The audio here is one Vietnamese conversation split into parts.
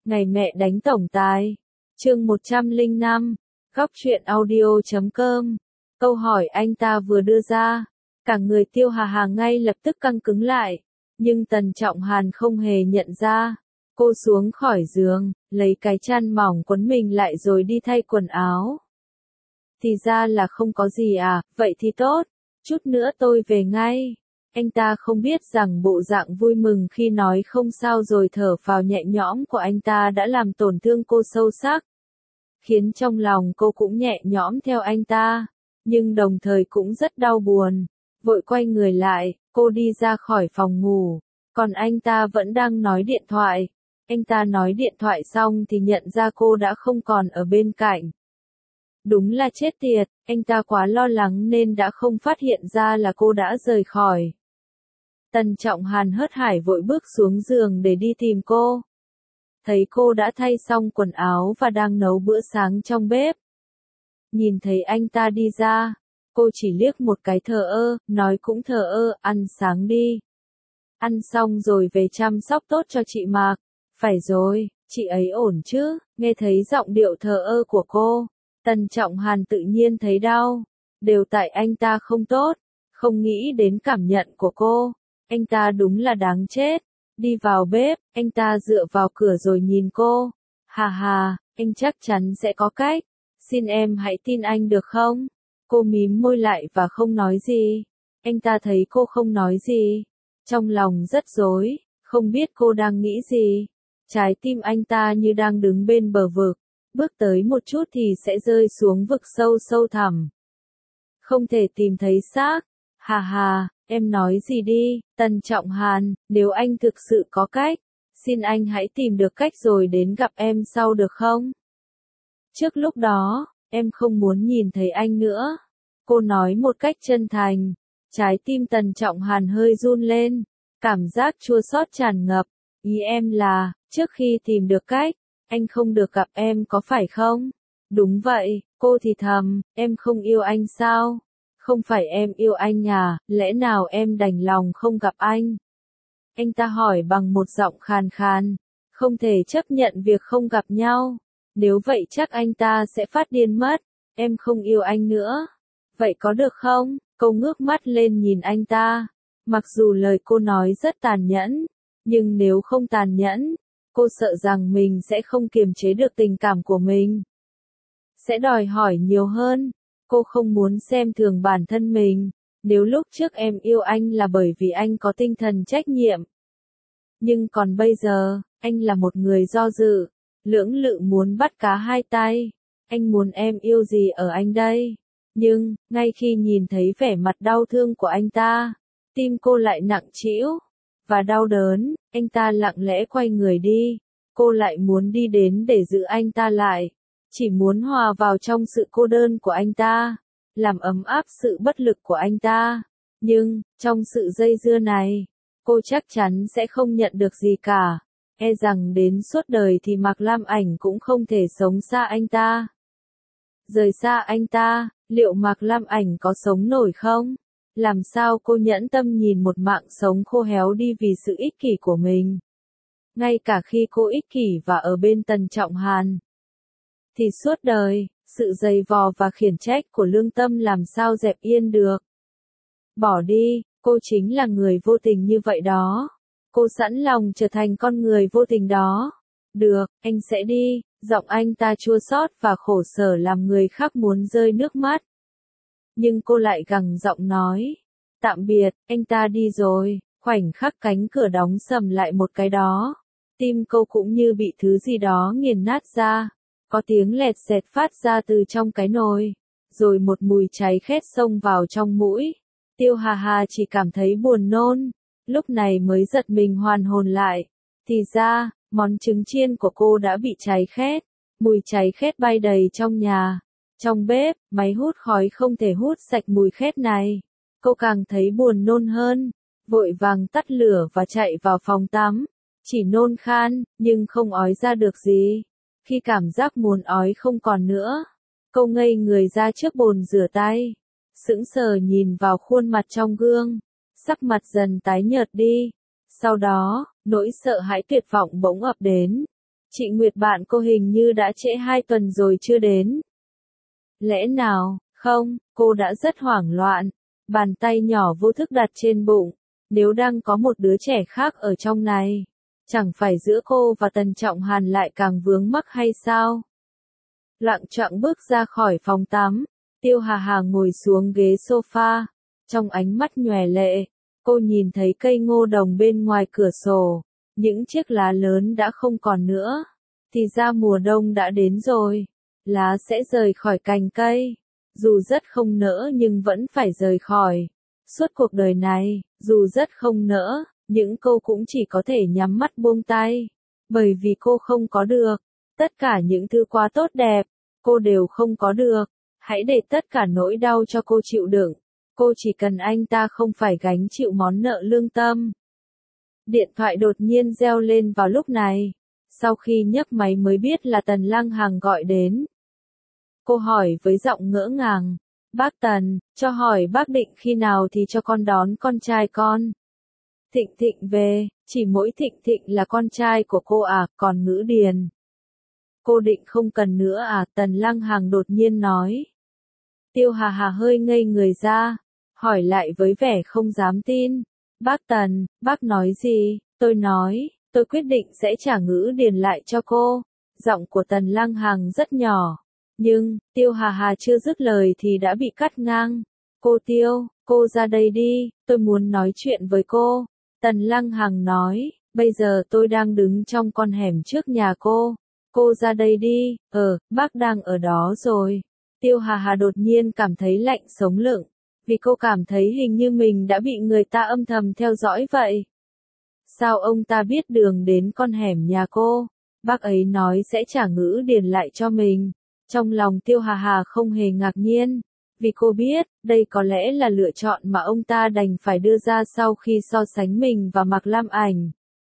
Ngày mẹ đánh tổng tài. Chương 105. Góc truyện audio.com. Câu hỏi anh ta vừa đưa ra, cả người Tiêu Hà Hà ngay lập tức căng cứng lại, nhưng Tần Trọng Hàn không hề nhận ra. Cô xuống khỏi giường, lấy cái chăn mỏng quấn mình lại rồi đi thay quần áo. Thì ra là không có gì à, vậy thì tốt, chút nữa tôi về ngay. Anh ta không biết rằng bộ dạng vui mừng khi nói không sao rồi thở phào nhẹ nhõm của anh ta đã làm tổn thương cô sâu sắc, khiến trong lòng cô cũng nhẹ nhõm theo anh ta, nhưng đồng thời cũng rất đau buồn. Vội quay người lại, cô đi ra khỏi phòng ngủ, còn anh ta vẫn đang nói điện thoại. Anh ta nói điện thoại xong thì nhận ra cô đã không còn ở bên cạnh. Đúng là chết tiệt, anh ta quá lo lắng nên đã không phát hiện ra là cô đã rời khỏi. Tần Trọng Hàn hớt hải vội bước xuống giường để đi tìm cô. Thấy cô đã thay xong quần áo và đang nấu bữa sáng trong bếp. Nhìn thấy anh ta đi ra, cô chỉ liếc một cái thờ ơ, nói cũng thờ ơ, ăn sáng đi. Ăn xong rồi về chăm sóc tốt cho chị Mạc. Phải rồi, chị ấy ổn chứ, nghe thấy giọng điệu thờ ơ của cô. Tần Trọng Hàn tự nhiên thấy đau, đều tại anh ta không tốt, không nghĩ đến cảm nhận của cô. Anh ta đúng là đáng chết. Đi vào bếp, anh ta dựa vào cửa rồi nhìn cô. Hà hà, anh chắc chắn sẽ có cách. Xin em hãy tin anh được không? Cô mím môi lại và không nói gì. Anh ta thấy cô không nói gì, trong lòng rất rối, không biết cô đang nghĩ gì. Trái tim anh ta như đang đứng bên bờ vực, bước tới một chút thì sẽ rơi xuống vực sâu sâu thẳm. Không thể tìm thấy xác. Hà hà, em nói gì đi, Tần Trọng Hàn, nếu anh thực sự có cách, xin anh hãy tìm được cách rồi đến gặp em sau được không? Trước lúc đó, em không muốn nhìn thấy anh nữa. Cô nói một cách chân thành. Trái tim Tần Trọng Hàn hơi run lên, cảm giác chua xót tràn ngập. Ý em là, trước khi tìm được cách, anh không được gặp em có phải không? Đúng vậy, cô thì thầm, em không yêu anh sao? Không phải em yêu anh à, lẽ nào em đành lòng không gặp anh? Anh ta hỏi bằng một giọng khàn khàn, không thể chấp nhận việc không gặp nhau. Nếu vậy chắc anh ta sẽ phát điên mất. Em không yêu anh nữa. Vậy có được không? Cô ngước mắt lên nhìn anh ta. Mặc dù lời cô nói rất tàn nhẫn, nhưng nếu không tàn nhẫn, cô sợ rằng mình sẽ không kiềm chế được tình cảm của mình. Sẽ đòi hỏi nhiều hơn. Cô không muốn xem thường bản thân mình. Nếu lúc trước em yêu anh là bởi vì anh có tinh thần trách nhiệm. Nhưng còn bây giờ, anh là một người do dự, lưỡng lự muốn bắt cá hai tay. Anh muốn em yêu gì ở anh đây? Nhưng, ngay khi nhìn thấy vẻ mặt đau thương của anh ta, tim cô lại nặng trĩu và đau đớn. Anh ta lặng lẽ quay người đi. Cô lại muốn đi đến để giữ anh ta lại. Chỉ muốn hòa vào trong sự cô đơn của anh ta, làm ấm áp sự bất lực của anh ta. Nhưng, trong sự dây dưa này, cô chắc chắn sẽ không nhận được gì cả. E rằng đến suốt đời thì Mạc Lam Ảnh cũng không thể sống xa anh ta. Rời xa anh ta, liệu Mạc Lam Ảnh có sống nổi không? Làm sao cô nhẫn tâm nhìn một mạng sống khô héo đi vì sự ích kỷ của mình? Ngay cả khi cô ích kỷ và ở bên Tần Trọng Hàn, thì suốt đời, sự giày vò và khiển trách của lương tâm làm sao dẹp yên được. Bỏ đi, cô chính là người vô tình như vậy đó. Cô sẵn lòng trở thành con người vô tình đó. Được, anh sẽ đi. Giọng anh ta chua xót và khổ sở làm người khác muốn rơi nước mắt. Nhưng cô lại gằn giọng nói. Tạm biệt, anh ta đi rồi. Khoảnh khắc cánh cửa đóng sầm lại một cái đó. Tim cô cũng như bị thứ gì đó nghiền nát ra. Có tiếng lẹt xẹt phát ra từ trong cái nồi. Rồi một mùi cháy khét xông vào trong mũi. Tiêu Hà Hà chỉ cảm thấy buồn nôn. Lúc này mới giật mình hoàn hồn lại. Thì ra, món trứng chiên của cô đã bị cháy khét. Mùi cháy khét bay đầy trong nhà. Trong bếp, máy hút khói không thể hút sạch mùi khét này. Cô càng thấy buồn nôn hơn. Vội vàng tắt lửa và chạy vào phòng tắm. Chỉ nôn khan, nhưng không ói ra được gì. Khi cảm giác muốn ói không còn nữa, cô ngây người ra trước bồn rửa tay. Sững sờ nhìn vào khuôn mặt trong gương. Sắc mặt dần tái nhợt đi. Sau đó, nỗi sợ hãi tuyệt vọng bỗng ập đến. Chị Nguyệt bạn cô hình như đã trễ 2 tuần rồi chưa đến. Lẽ nào, không, cô đã rất hoảng loạn. Bàn tay nhỏ vô thức đặt trên bụng. Nếu đang có một đứa trẻ khác ở trong này, chẳng phải giữa cô và Tần Trọng Hàn lại càng vướng mắc hay sao? Loạng choạng bước ra khỏi phòng tắm, Tiêu Hà Hà ngồi xuống ghế sofa, trong ánh mắt nhòe lệ, cô nhìn thấy cây ngô đồng bên ngoài cửa sổ, những chiếc lá lớn đã không còn nữa, thì ra mùa đông đã đến rồi, lá sẽ rời khỏi cành cây, dù rất không nỡ nhưng vẫn phải rời khỏi. Suốt cuộc đời này, dù rất không nỡ, những cô cũng chỉ có thể nhắm mắt buông tay, bởi vì cô không có được. Tất cả những thứ quá tốt đẹp, cô đều không có được. Hãy để tất cả nỗi đau cho cô chịu đựng. Cô chỉ cần anh ta không phải gánh chịu món nợ lương tâm. Điện thoại đột nhiên reo lên vào lúc này. Sau khi nhấc máy mới biết là Tần Lăng Hằng gọi đến. Cô hỏi với giọng ngỡ ngàng. Bác Tần, cho hỏi bác định khi nào thì cho con đón con trai con. Thịnh Thịnh về, chỉ mỗi Thịnh Thịnh là con trai của cô à, còn Ngữ Điền. Cô định không cần nữa à, Tần Lăng Hằng đột nhiên nói. Tiêu Hà Hà hơi ngây người ra, hỏi lại với vẻ không dám tin. Bác Tần, bác nói gì? Tôi nói, tôi quyết định sẽ trả Ngữ Điền lại cho cô. Giọng của Tần Lăng Hằng rất nhỏ. Nhưng, Tiêu Hà Hà chưa dứt lời thì đã bị cắt ngang. Cô Tiêu, cô ra đây đi, tôi muốn nói chuyện với cô. Tần Lăng Hằng nói, bây giờ tôi đang đứng trong con hẻm trước nhà cô. Cô ra đây đi, bác đang ở đó rồi. Tiêu Hà Hà đột nhiên cảm thấy lạnh sống lưng, vì cô cảm thấy hình như mình đã bị người ta âm thầm theo dõi vậy. Sao ông ta biết đường đến con hẻm nhà cô? Bác ấy nói sẽ trả Ngữ Điền lại cho mình. Trong lòng Tiêu Hà Hà không hề ngạc nhiên, vì cô biết, đây có lẽ là lựa chọn mà ông ta đành phải đưa ra sau khi so sánh mình và Mạc Lam Ảnh.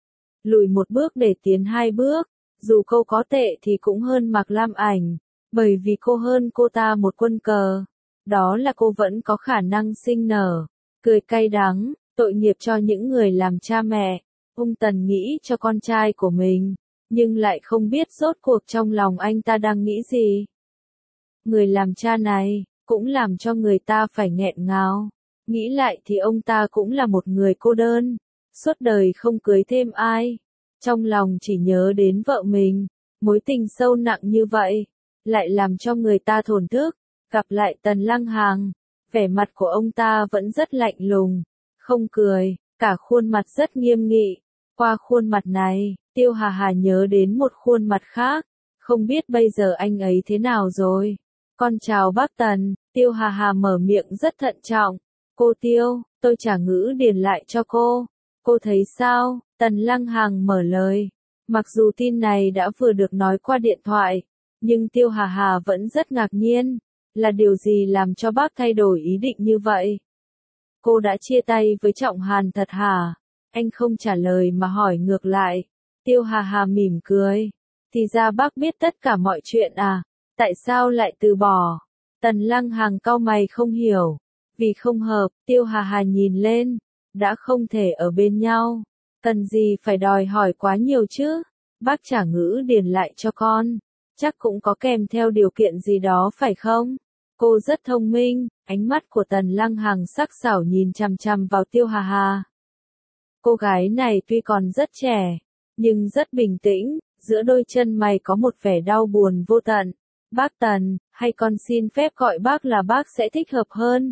Lùi một bước để tiến 2 bước, dù cô có tệ thì cũng hơn Mạc Lam Ảnh, bởi vì cô hơn cô ta một quân cờ. Đó là cô vẫn có khả năng sinh nở. Cười cay đắng, tội nghiệp cho những người làm cha mẹ. Ung Tần nghĩ cho con trai của mình, nhưng lại không biết rốt cuộc trong lòng anh ta đang nghĩ gì. Người làm cha này, cũng làm cho người ta phải nghẹn ngào. Nghĩ lại thì ông ta cũng là một người cô đơn, suốt đời không cưới thêm ai. Trong lòng chỉ nhớ đến vợ mình, mối tình sâu nặng như vậy, lại làm cho người ta thổn thức. Gặp lại Tần Lăng Hằng, vẻ mặt của ông ta vẫn rất lạnh lùng, không cười, cả khuôn mặt rất nghiêm nghị. Qua khuôn mặt này, Tiêu Hà Hà nhớ đến một khuôn mặt khác, không biết bây giờ anh ấy thế nào rồi. Con chào bác Tần, Tiêu Hà Hà mở miệng rất thận trọng. Cô Tiêu, tôi trả Ngữ Điền lại cho cô. Cô thấy sao? Tần Lăng Hằng mở lời. Mặc dù tin này đã vừa được nói qua điện thoại, nhưng Tiêu Hà Hà vẫn rất ngạc nhiên. Là điều gì làm cho bác thay đổi ý định như vậy? Cô đã chia tay với Trọng Hàn thật hả? Anh không trả lời mà hỏi ngược lại. Tiêu Hà Hà mỉm cười. Thì ra bác biết tất cả mọi chuyện à? Tại sao lại từ bỏ? Tần Lăng Hằng cau mày không hiểu. Vì không hợp, Tiêu Hà Hà nhìn lên. Đã không thể ở bên nhau. Cần gì phải đòi hỏi quá nhiều chứ? Bác trả Ngữ Điền lại cho con. Chắc cũng có kèm theo điều kiện gì đó phải không? Cô rất thông minh, ánh mắt của Tần Lăng Hằng sắc sảo nhìn chằm chằm vào Tiêu Hà Hà. Cô gái này tuy còn rất trẻ, nhưng rất bình tĩnh, giữa đôi chân mày có một vẻ đau buồn vô tận. Bác Tần, hay con xin phép gọi bác là bác sẽ thích hợp hơn.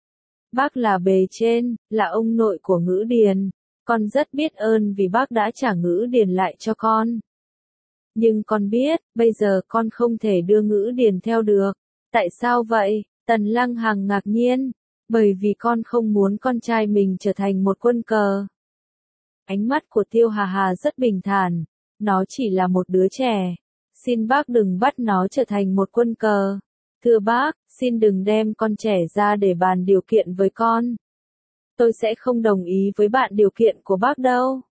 Bác là bề trên, là ông nội của Ngữ Điền. Con rất biết ơn vì bác đã trả Ngữ Điền lại cho con. Nhưng con biết, bây giờ con không thể đưa Ngữ Điền theo được. Tại sao vậy? Tần Lăng Hằng ngạc nhiên. Bởi vì con không muốn con trai mình trở thành một quân cờ. Ánh mắt của Tiêu Hà Hà rất bình thản. Nó chỉ là một đứa trẻ. Xin bác đừng bắt nó trở thành một quân cờ. Thưa bác, xin đừng đem con trẻ ra để bàn điều kiện với con. Tôi sẽ không đồng ý với bạn điều kiện của bác đâu.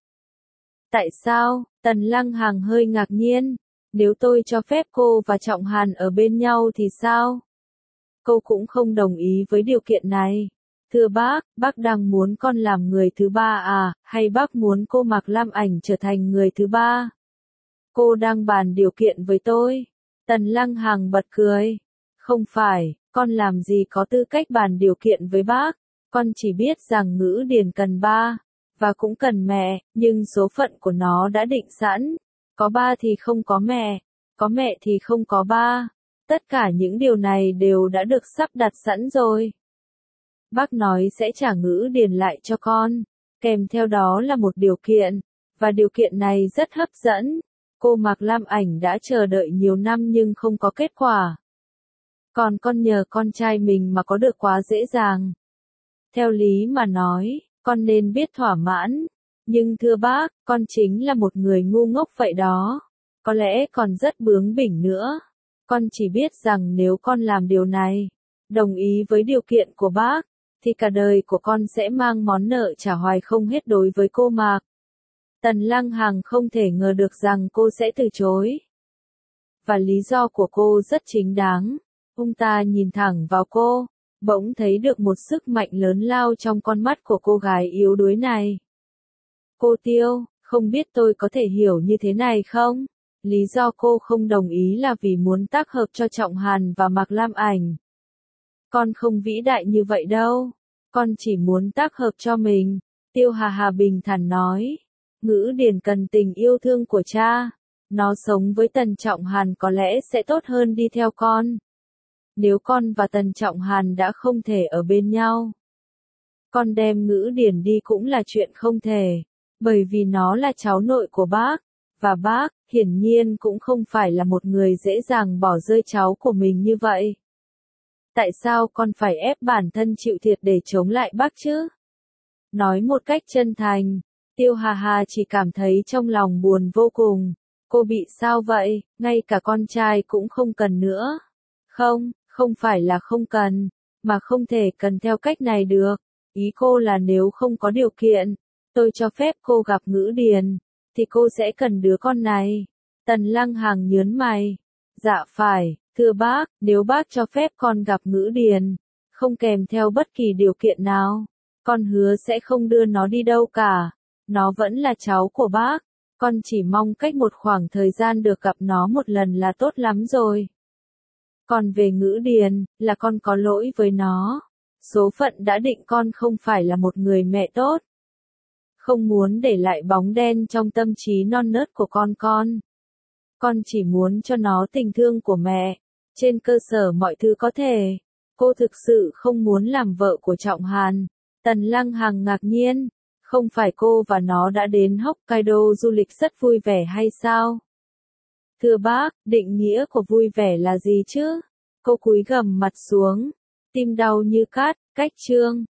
Tại sao? Tần Lăng Hằng hơi ngạc nhiên. Nếu tôi cho phép cô và Trọng Hàn ở bên nhau thì sao? Cô cũng không đồng ý với điều kiện này. Thưa bác đang muốn con làm người thứ ba à, hay bác muốn cô Mạc Lam Ảnh trở thành người thứ ba? Cô đang bàn điều kiện với tôi. Tần Lăng Hằng bật cười. Không phải, con làm gì có tư cách bàn điều kiện với bác. Con chỉ biết rằng Ngữ Điền cần ba, và cũng cần mẹ, nhưng số phận của nó đã định sẵn. Có ba thì không có mẹ, có mẹ thì không có ba. Tất cả những điều này đều đã được sắp đặt sẵn rồi. Bác nói sẽ trả Ngữ Điền lại cho con, kèm theo đó là một điều kiện, và điều kiện này rất hấp dẫn. Cô Mạc Lam Ảnh đã chờ đợi nhiều năm nhưng không có kết quả. Còn con nhờ con trai mình mà có được quá dễ dàng. Theo lý mà nói, con nên biết thỏa mãn. Nhưng thưa bác, con chính là một người ngu ngốc vậy đó. Có lẽ còn rất bướng bỉnh nữa. Con chỉ biết rằng nếu con làm điều này, đồng ý với điều kiện của bác, thì cả đời của con sẽ mang món nợ trả hoài không hết đối với cô Mạc. Tần Lăng Hằng không thể ngờ được rằng cô sẽ từ chối. Và lý do của cô rất chính đáng. Ông ta nhìn thẳng vào cô, bỗng thấy được một sức mạnh lớn lao trong con mắt của cô gái yếu đuối này. Cô Tiêu, không biết tôi có thể hiểu như thế này không? Lý do cô không đồng ý là vì muốn tác hợp cho Trọng Hàn và Mạc Lam Ảnh. Con không vĩ đại như vậy đâu. Con chỉ muốn tác hợp cho mình. Tiêu Hà Hà bình thản nói. Ngữ Điền cần tình yêu thương của cha. Nó sống với Tần Trọng Hàn có lẽ sẽ tốt hơn đi theo con. Nếu con và Tần Trọng Hàn đã không thể ở bên nhau, con đem Ngữ Điền đi cũng là chuyện không thể. Bởi vì nó là cháu nội của bác. Và bác, hiển nhiên cũng không phải là một người dễ dàng bỏ rơi cháu của mình như vậy. Tại sao con phải ép bản thân chịu thiệt để chống lại bác chứ? Nói một cách chân thành, Tiêu Hà Hà chỉ cảm thấy trong lòng buồn vô cùng. Cô bị sao vậy, ngay cả con trai cũng không cần nữa. Không, không phải là không cần, mà không thể cần theo cách này được. Ý cô là nếu không có điều kiện, tôi cho phép cô gặp Ngữ Điền, thì cô sẽ cần đứa con này. Tần Lăng Hằng nhớn mày. Dạ phải, thưa bác, nếu bác cho phép con gặp Ngữ Điền, không kèm theo bất kỳ điều kiện nào, con hứa sẽ không đưa nó đi đâu cả. Nó vẫn là cháu của bác. Con chỉ mong cách một khoảng thời gian được gặp nó một lần là tốt lắm rồi. Còn về Ngữ Điền, là con có lỗi với nó. Số phận đã định con không phải là một người mẹ tốt. Không muốn để lại bóng đen trong tâm trí non nớt của con. Con chỉ muốn cho nó tình thương của mẹ, trên cơ sở mọi thứ có thể. Cô thực sự không muốn làm vợ của Trọng Hàn. Tần Lăng Hằng ngạc nhiên. Không phải cô và nó đã đến Hokkaido du lịch rất vui vẻ hay sao? Thưa bác, định nghĩa của vui vẻ là gì chứ? Cô cúi gằm mặt xuống. Tim đau như cát, cách chương.